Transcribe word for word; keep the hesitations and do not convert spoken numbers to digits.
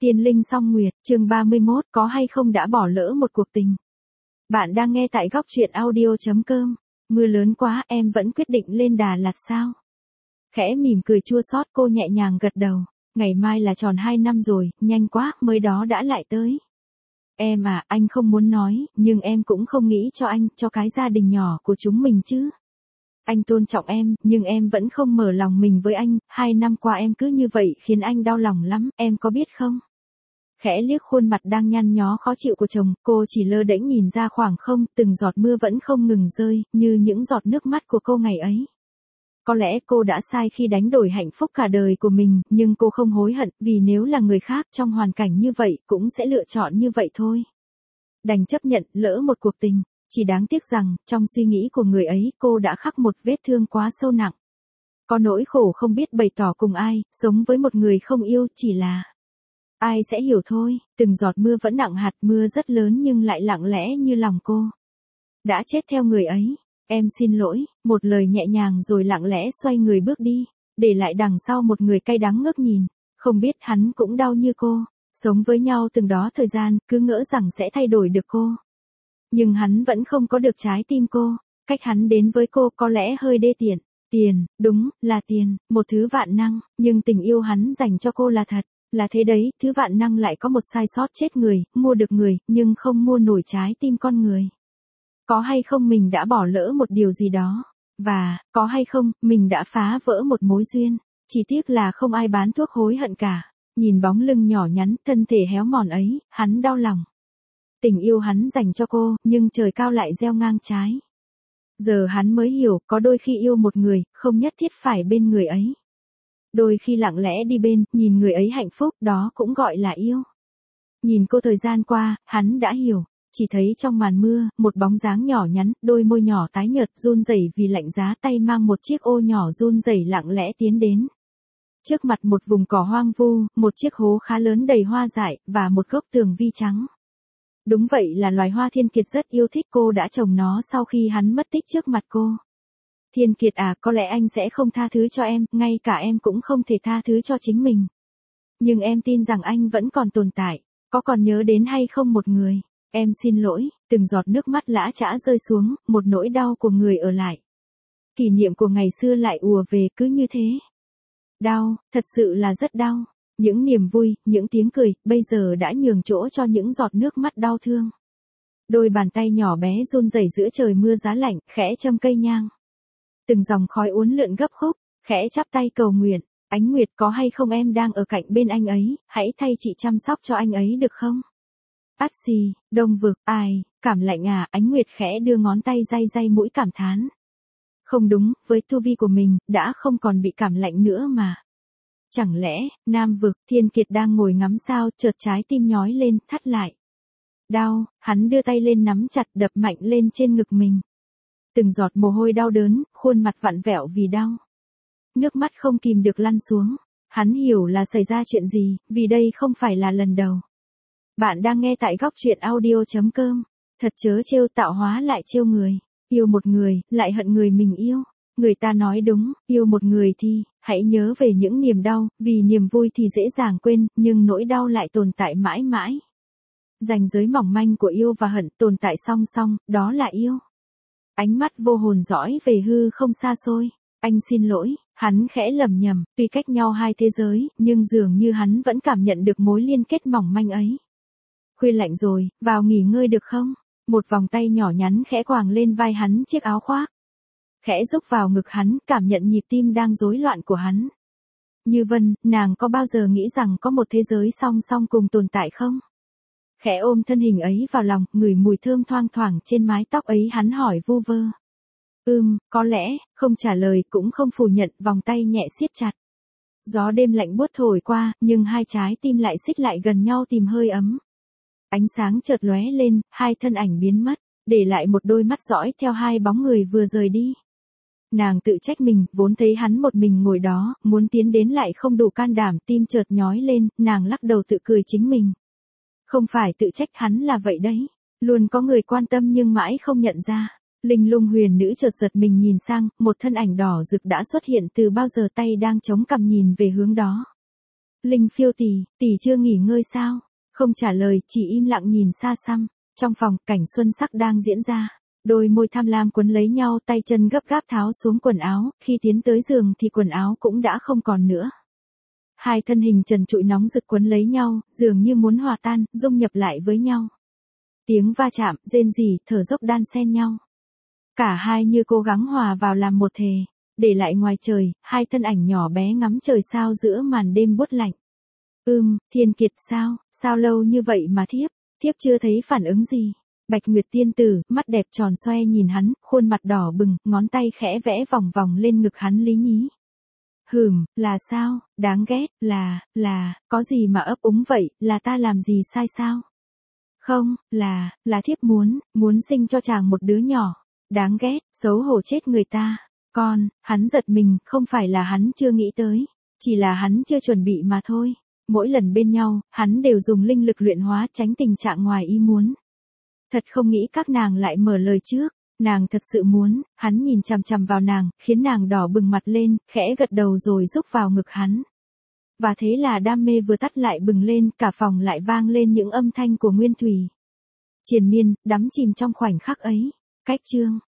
Tiên linh song nguyệt, chương ba mươi mốt, có hay không đã bỏ lỡ một cuộc tình. Bạn đang nghe tại góc truyện audio chấm com. Mưa lớn quá, em vẫn quyết định lên Đà Lạt sao? Khẽ mỉm cười chua xót, cô nhẹ nhàng gật đầu. Ngày mai là tròn hai năm rồi, nhanh quá, mới đó đã lại tới. Em à, anh không muốn nói, nhưng em cũng không nghĩ cho anh, cho cái gia đình nhỏ của chúng mình chứ. Anh tôn trọng em, nhưng em vẫn không mở lòng mình với anh, hai năm qua em cứ như vậy khiến anh đau lòng lắm, em có biết không? Khẽ liếc khuôn mặt đang nhăn nhó khó chịu của chồng, cô chỉ lơ đễnh nhìn ra khoảng không, từng giọt mưa vẫn không ngừng rơi, như những giọt nước mắt của cô ngày ấy. Có lẽ cô đã sai khi đánh đổi hạnh phúc cả đời của mình, nhưng cô không hối hận, vì nếu là người khác trong hoàn cảnh như vậy, cũng sẽ lựa chọn như vậy thôi. Đành chấp nhận, lỡ một cuộc tình. Chỉ đáng tiếc rằng, trong suy nghĩ của người ấy, cô đã khắc một vết thương quá sâu nặng. Có nỗi khổ không biết bày tỏ cùng ai, sống với một người không yêu, chỉ là ai sẽ hiểu thôi. Từng giọt mưa vẫn nặng hạt, mưa rất lớn nhưng lại lặng lẽ như lòng cô. Đã chết theo người ấy. Em xin lỗi, một lời nhẹ nhàng rồi lặng lẽ xoay người bước đi, để lại đằng sau một người cay đắng ngước nhìn. Không biết hắn cũng đau như cô. Sống với nhau từng đó thời gian, cứ ngỡ rằng sẽ thay đổi được cô. Nhưng hắn vẫn không có được trái tim cô. Cách hắn đến với cô có lẽ hơi đê tiện. Tiền, đúng, là tiền, một thứ vạn năng, nhưng tình yêu hắn dành cho cô là thật. Là thế đấy, thứ vạn năng lại có một sai sót chết người, mua được người, nhưng không mua nổi trái tim con người. Có hay không mình đã bỏ lỡ một điều gì đó. Và, có hay không, mình đã phá vỡ một mối duyên. Chỉ tiếc là không ai bán thuốc hối hận cả. Nhìn bóng lưng nhỏ nhắn, thân thể héo mòn ấy, hắn đau lòng. Tình yêu hắn dành cho cô, nhưng trời cao lại gieo ngang trái. Giờ hắn mới hiểu, có đôi khi yêu một người, không nhất thiết phải bên người ấy. Đôi khi lặng lẽ đi bên, nhìn người ấy hạnh phúc, đó cũng gọi là yêu. Nhìn cô thời gian qua, hắn đã hiểu. Chỉ thấy trong màn mưa, một bóng dáng nhỏ nhắn, đôi môi nhỏ tái nhợt, run rẩy vì lạnh giá, tay mang một chiếc ô nhỏ run rẩy lặng lẽ tiến đến. Trước mặt một vùng cỏ hoang vu, một chiếc hố khá lớn đầy hoa dại, và một gốc tường vi trắng. Đúng vậy là loài hoa Thiên Kiệt rất yêu thích, cô đã trồng nó sau khi hắn mất tích trước mặt cô. Thiên Kiệt à, có lẽ anh sẽ không tha thứ cho em, ngay cả em cũng không thể tha thứ cho chính mình. Nhưng em tin rằng anh vẫn còn tồn tại, có còn nhớ đến hay không một người. Em xin lỗi, từng giọt nước mắt lã chã rơi xuống, một nỗi đau của người ở lại. Kỷ niệm của ngày xưa lại ùa về cứ như thế. Đau, thật sự là rất đau. Những niềm vui, những tiếng cười, bây giờ đã nhường chỗ cho những giọt nước mắt đau thương. Đôi bàn tay nhỏ bé run rẩy giữa trời mưa giá lạnh, khẽ châm cây nhang. Từng dòng khói uốn lượn gấp khúc, khẽ chắp tay cầu nguyện. Ánh Nguyệt, có hay không em đang ở cạnh bên anh ấy, hãy thay chị chăm sóc cho anh ấy được không? Át xì, Đông Vực, ai, cảm lạnh à, Ánh Nguyệt khẽ đưa ngón tay day day mũi cảm thán. Không đúng, với tu vi của mình, đã không còn bị cảm lạnh nữa mà. Chẳng lẽ, Nam Vực, Thiên Kiệt đang ngồi ngắm sao, chợt trái tim nhói lên, thắt lại. Đau, hắn đưa tay lên nắm chặt, đập mạnh lên trên ngực mình. Từng giọt mồ hôi đau đớn, khuôn mặt vặn vẹo vì đau. Nước mắt không kìm được lăn xuống. Hắn hiểu là xảy ra chuyện gì, vì đây không phải là lần đầu. Bạn đang nghe tại góc truyện audio chấm com. Thật chớ trêu, tạo hóa lại trêu người. Yêu một người, lại hận người mình yêu. Người ta nói đúng, yêu một người thì, hãy nhớ về những niềm đau, vì niềm vui thì dễ dàng quên, nhưng nỗi đau lại tồn tại mãi mãi. Ranh giới mỏng manh của yêu và hận tồn tại song song, đó là yêu. Ánh mắt vô hồn dõi về hư không xa xôi. Anh xin lỗi, hắn khẽ lầm nhầm, tuy cách nhau hai thế giới, nhưng dường như hắn vẫn cảm nhận được mối liên kết mỏng manh ấy. Khuya lạnh rồi, vào nghỉ ngơi được không? Một vòng tay nhỏ nhắn khẽ quàng lên vai hắn chiếc áo khoác. Khẽ rúc vào ngực hắn, cảm nhận nhịp tim đang rối loạn của hắn. Như Vân, nàng có bao giờ nghĩ rằng có một thế giới song song cùng tồn tại không? Khẽ ôm thân hình ấy vào lòng, ngửi mùi thơm thoang thoảng trên mái tóc ấy, hắn hỏi vu vơ. Ừm, có lẽ, không trả lời cũng không phủ nhận, vòng tay nhẹ siết chặt. Gió đêm lạnh buốt thổi qua, nhưng hai trái tim lại xích lại gần nhau tìm hơi ấm. Ánh sáng chợt lóe lên, hai thân ảnh biến mất, để lại một đôi mắt dõi theo hai bóng người vừa rời đi. Nàng tự trách mình, vốn thấy hắn một mình ngồi đó, muốn tiến đến lại không đủ can đảm, tim chợt nhói lên, nàng lắc đầu tự cười chính mình. Không phải tự trách hắn là vậy đấy, luôn có người quan tâm nhưng mãi không nhận ra. Linh lung huyền nữ chợt giật mình nhìn sang, một thân ảnh đỏ rực đã xuất hiện từ bao giờ, tay đang chống cằm nhìn về hướng đó. Linh Phiêu tỷ, tỷ chưa nghỉ ngơi sao? Không trả lời, chỉ im lặng nhìn xa xăm. Trong phòng, cảnh xuân sắc đang diễn ra. Đôi môi tham lam quấn lấy nhau, tay chân gấp gáp tháo xuống quần áo, khi tiến tới giường thì quần áo cũng đã không còn nữa. Hai thân hình trần trụi nóng rực quấn lấy nhau, dường như muốn hòa tan, dung nhập lại với nhau. Tiếng va chạm, rên rỉ, thở dốc đan xen nhau. Cả hai như cố gắng hòa vào làm một thể, để lại ngoài trời, hai thân ảnh nhỏ bé ngắm trời sao giữa màn đêm buốt lạnh. Ừm, Thiên Kiệt sao, sao lâu như vậy mà thiếp, thiếp chưa thấy phản ứng gì. Bạch Nguyệt tiên tử, mắt đẹp tròn xoe nhìn hắn, khuôn mặt đỏ bừng, ngón tay khẽ vẽ vòng vòng lên ngực hắn lý nhí. Hừm, là sao, đáng ghét, là, là, có gì mà ấp úng vậy, là ta làm gì sai sao? Không, là, là thiếp muốn, muốn sinh cho chàng một đứa nhỏ. Đáng ghét, xấu hổ chết người ta. Con, hắn giật mình, không phải là hắn chưa nghĩ tới, chỉ là hắn chưa chuẩn bị mà thôi. Mỗi lần bên nhau, hắn đều dùng linh lực luyện hóa tránh tình trạng ngoài ý muốn. Thật không nghĩ các nàng lại mở lời trước, nàng thật sự muốn, hắn nhìn chằm chằm vào nàng, khiến nàng đỏ bừng mặt lên, khẽ gật đầu rồi rúc vào ngực hắn. Và thế là đam mê vừa tắt lại bừng lên, cả phòng lại vang lên những âm thanh của Nguyên Thủy. Triền miên, đắm chìm trong khoảnh khắc ấy. Cách chương